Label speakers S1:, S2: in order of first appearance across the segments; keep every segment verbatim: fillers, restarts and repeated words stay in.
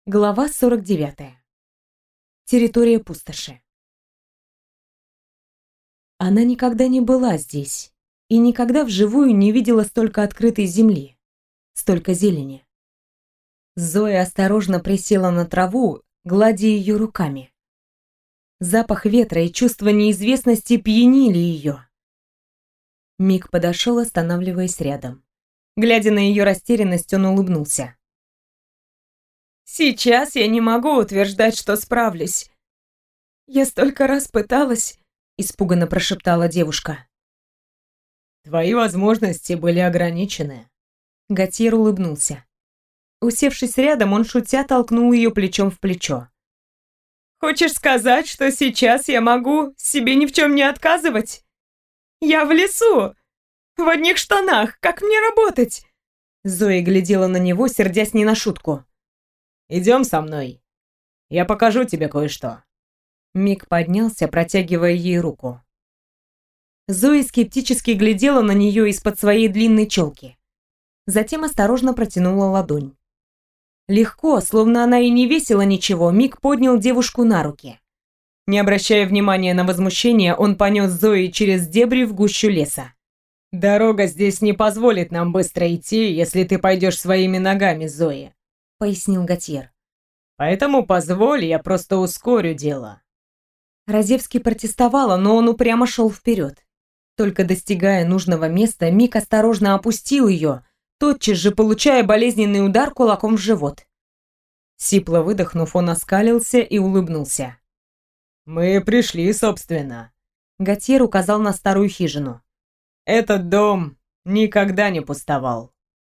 S1: Глава сорок девятая. Территория пустоши. Она никогда не была здесь и никогда вживую не видела столько открытой земли, столько зелени. Зоя осторожно присела на траву, гладя ее руками. Запах ветра и чувство неизвестности пьянили ее. Мик подошел, останавливаясь рядом. Глядя на ее растерянность, он улыбнулся. «Сейчас я не могу утверждать, что справлюсь. Я столько раз пыталась», — испуганно прошептала девушка.
S2: «Твои возможности были ограничены».
S1: Готьер улыбнулся. Усевшись рядом, он шутя толкнул ее плечом в плечо. «Хочешь сказать, что сейчас я могу себе ни в чем не отказывать? Я в лесу, в одних штанах, как мне работать?» Зоя глядела на него, сердясь не на шутку.
S2: «Идем со мной. Я покажу тебе кое-что».
S1: Мик поднялся, протягивая ей руку. Зоя скептически глядела на нее из-под своей длинной челки. Затем осторожно протянула ладонь. Легко, словно она и не весила ничего, Мик поднял девушку на руки. Не обращая внимания на возмущение, он понес Зои через дебри в гущу леса.
S2: «Дорога здесь не позволит нам быстро идти, если ты пойдешь своими ногами, Зои», —
S1: пояснил Готьер.
S2: «Поэтому позволь, я просто ускорю дело».
S1: Разевский протестовала, но он упрямо шел вперед. Только достигая нужного места, Мик осторожно опустил ее, тотчас же получая болезненный удар кулаком в живот. Сипло выдохнув, он оскалился и улыбнулся.
S2: «Мы пришли, собственно».
S1: Готьер указал на старую хижину.
S2: «Этот дом никогда не пустовал».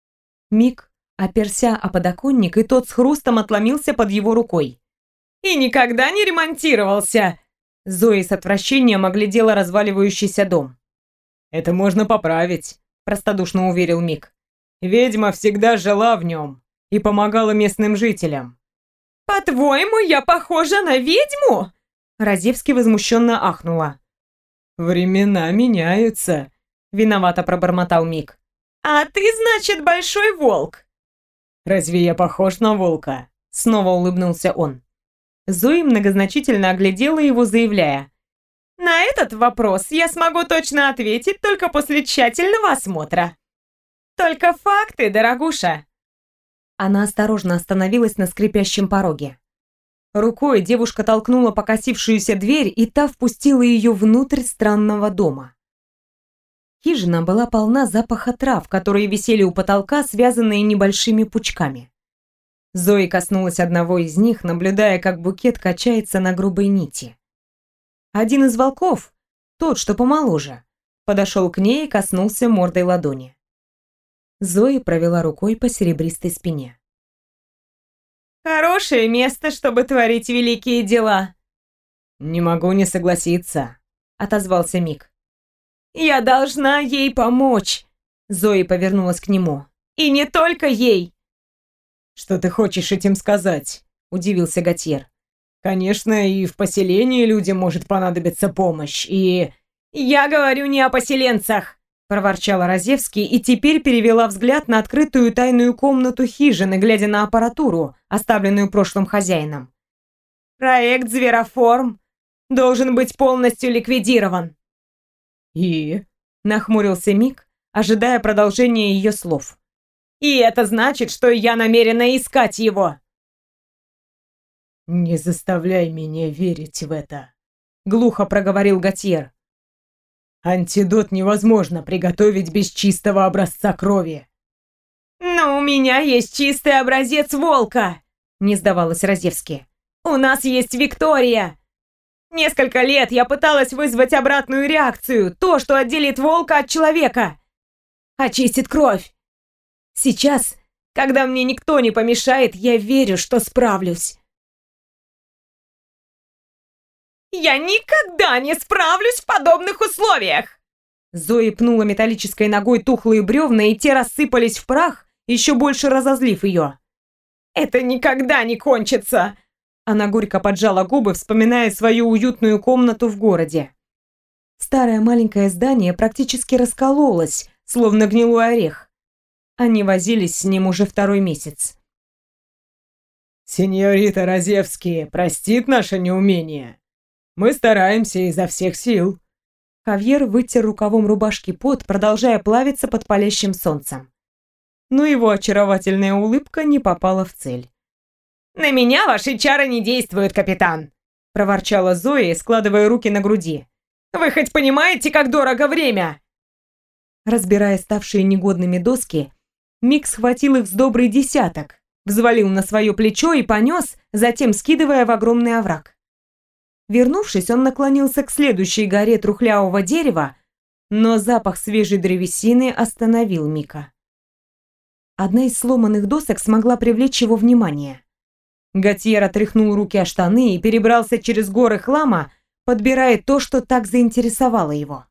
S1: Мик оперся о подоконник, и тот с хрустом отломился под его рукой. «И никогда не ремонтировался!» Зоя с отвращением оглядела разваливающийся дом.
S2: «Это можно поправить», – простодушно уверил Мик. «Ведьма всегда жила в нем и помогала местным жителям».
S1: «По-твоему, я похожа на ведьму?» Разевский возмущенно ахнула.
S2: «Времена меняются», –
S1: виновато пробормотал Мик. «А ты, значит, большой волк?»
S2: «Разве я похож на волка?»
S1: Снова улыбнулся он. Зоя многозначительно оглядела его, заявляя: «На этот вопрос я смогу точно ответить только после тщательного осмотра. Только факты, дорогуша!» Она осторожно остановилась на скрипящем пороге. Рукой девушка толкнула покосившуюся дверь, и та впустила ее внутрь странного дома. Хижина была полна запаха трав, которые висели у потолка, связанные небольшими пучками. Зоя коснулась одного из них, наблюдая, как букет качается на грубой нити. Один из волков, тот, что помоложе, подошел к ней и коснулся мордой ладони. Зоя провела рукой по серебристой спине. «Хорошее место, чтобы творить великие дела!»
S2: «Не могу не согласиться», —
S1: отозвался Мик. «Я должна ей помочь!» Зоя повернулась к нему. «И не только ей!»
S2: «Что ты хочешь этим сказать?» – удивился Готьер. «Конечно, и в поселении людям может понадобиться помощь, и...»
S1: «Я говорю не о поселенцах!» – проворчала Разевский и теперь перевела взгляд на открытую тайную комнату хижины, глядя на аппаратуру, оставленную прошлым хозяином. «Проект «Звероформ» должен быть полностью ликвидирован!»
S2: «И?»
S1: – нахмурился Мик, ожидая продолжения ее слов. «И это значит, что я намерена искать его!»
S2: «Не заставляй меня верить в это», — глухо проговорил Готьер. «Антидот невозможно приготовить без чистого образца крови».
S1: «Но у меня есть чистый образец волка», — не сдавалась Разевский. «У нас есть Виктория. Несколько лет я пыталась вызвать обратную реакцию, то, что отделит волка от человека. Очистит кровь. Сейчас, когда мне никто не помешает, я верю, что справлюсь». «Я никогда не справлюсь в подобных условиях!» Зоя пнула металлической ногой тухлые бревна, и те рассыпались в прах, еще больше разозлив ее. «Это никогда не кончится!» Она горько поджала губы, вспоминая свою уютную комнату в городе. Старое маленькое здание практически раскололось, словно гнилой орех. Они возились с ним уже второй месяц.
S2: Сеньорита Розевский простит наше неумение. Мы стараемся изо всех сил».
S1: Хавьер вытер рукавом рубашки пот, продолжая плавиться под палящим солнцем. Но его очаровательная улыбка не попала в цель. «На меня ваши чары не действуют, капитан!» — проворчала Зоя, складывая руки на груди. «Вы хоть понимаете, как дорого время?» Разбирая ставшие негодными доски, Мик схватил их с добрый десяток, взвалил на свое плечо и понес, затем скидывая в огромный овраг. Вернувшись, он наклонился к следующей горе трухлявого дерева, но запах свежей древесины остановил Мика. Одна из сломанных досок смогла привлечь его внимание. Готьер отряхнул руки о штаны и перебрался через горы хлама, подбирая то, что так заинтересовало его.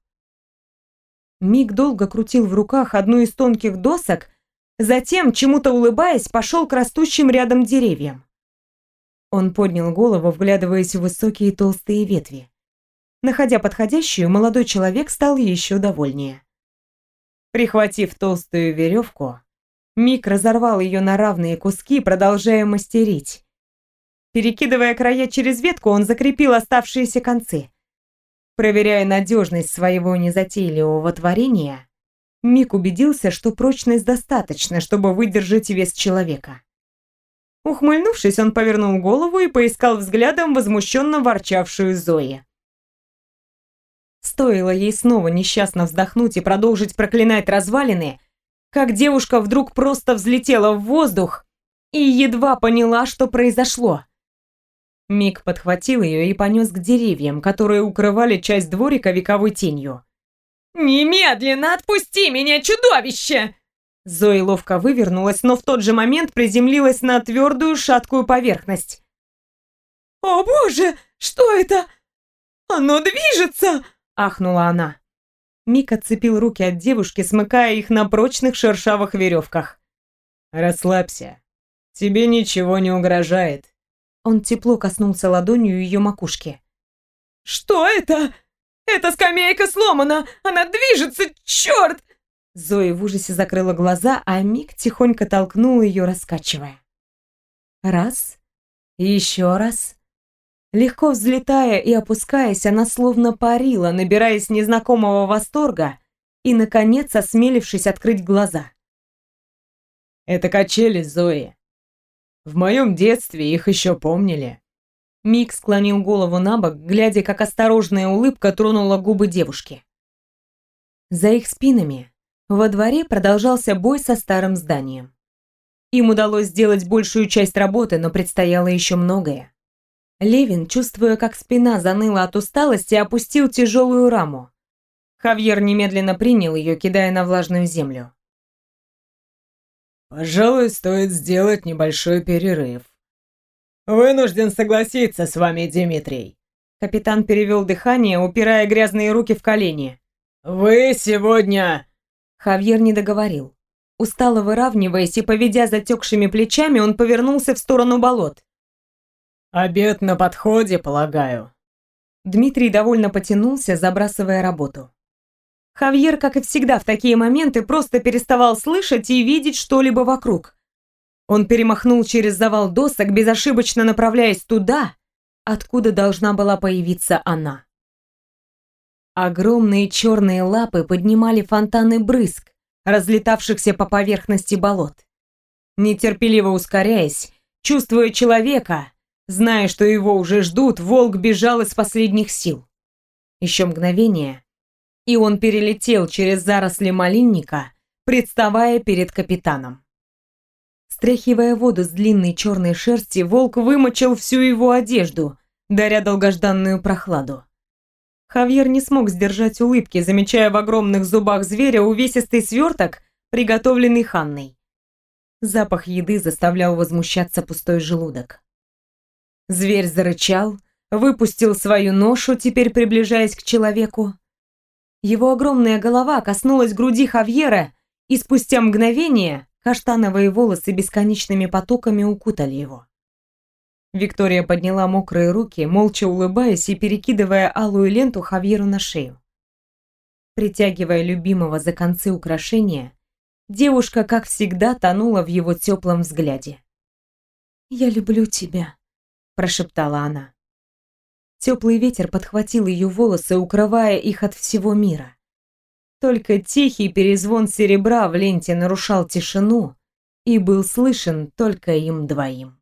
S1: Мик долго крутил в руках одну из тонких досок, затем, чему-то улыбаясь, пошел к растущим рядом деревьям. Он поднял голову, вглядываясь в высокие толстые ветви. Находя подходящую, молодой человек стал еще довольнее. Прихватив толстую веревку, Мик разорвал ее на равные куски, продолжая мастерить. Перекидывая края через ветку, он закрепил оставшиеся концы. Проверяя надежность своего незатейливого творения, Мик убедился, что прочность достаточна, чтобы выдержать вес человека. Ухмыльнувшись, он повернул голову и поискал взглядом возмущенно ворчавшую Зои. Стоило ей снова несчастно вздохнуть и продолжить проклинать развалины, как девушка вдруг просто взлетела в воздух и едва поняла, что произошло. Мик подхватил ее и понес к деревьям, которые укрывали часть дворика вековой тенью. «Немедленно отпусти меня, чудовище!» Зои ловко вывернулась, но в тот же момент приземлилась на твердую шаткую поверхность. «О боже, что это? Оно движется!» — ахнула она. Мик отцепил руки от девушки, смыкая их на прочных шершавых веревках.
S2: «Расслабься. Тебе ничего не угрожает».
S1: Он тепло коснулся ладонью ее макушки. «Что это? Эта скамейка сломана! Она движется! Черт!» Зоя в ужасе закрыла глаза, а Мик тихонько толкнул ее, раскачивая. Раз. Еще раз. Легко взлетая и опускаясь, она словно парила, набираясь незнакомого восторга и, наконец, осмелившись открыть глаза.
S2: «Это качели, Зои. В моем детстве их еще помнили».
S1: Мик склонил голову на бок, глядя, как осторожная улыбка тронула губы девушки. За их спинами во дворе продолжался бой со старым зданием. Им удалось сделать большую часть работы, но предстояло еще многое. Левин, чувствуя, как спина заныла от усталости, опустил тяжелую раму. Хавьер немедленно принял ее, кидая на влажную землю.
S2: «Пожалуй, стоит сделать небольшой перерыв. Вынужден согласиться с вами, Дмитрий».
S1: Капитан перевел дыхание, упирая грязные руки в колени.
S2: «Вы сегодня...»
S1: Хавьер не договорил. Устало выравниваясь и поведя затекшими плечами, он повернулся в сторону болот.
S2: «Обед на подходе, полагаю».
S1: Дмитрий довольно потянулся, забрасывая работу. Хавьер, как и всегда в такие моменты, просто переставал слышать и видеть что-либо вокруг. Он перемахнул через завал досок, безошибочно направляясь туда, откуда должна была появиться она. Огромные черные лапы поднимали фонтаны брызг, разлетавшихся по поверхности болот. Нетерпеливо ускоряясь, чувствуя человека, зная, что его уже ждут, волк бежал из последних сил. Еще мгновение, и он перелетел через заросли малинника, представая перед капитаном. Стряхивая воду с длинной черной шерсти, волк вымочил всю его одежду, даря долгожданную прохладу. Хавьер не смог сдержать улыбки, замечая в огромных зубах зверя увесистый сверток, приготовленный Ханной. Запах еды заставлял возмущаться пустой желудок. Зверь зарычал, выпустил свою ношу, теперь приближаясь к человеку. Его огромная голова коснулась груди Хавьера, и спустя мгновение каштановые волосы бесконечными потоками укутали его. Виктория подняла мокрые руки, молча улыбаясь и перекидывая алую ленту Хавьеру на шею. Притягивая любимого за концы украшения, девушка, как всегда, тонула в его теплом взгляде. «Я люблю тебя», — прошептала она. Теплый ветер подхватил ее волосы, укрывая их от всего мира. Только тихий перезвон серебра в ленте нарушал тишину и был слышен только им двоим.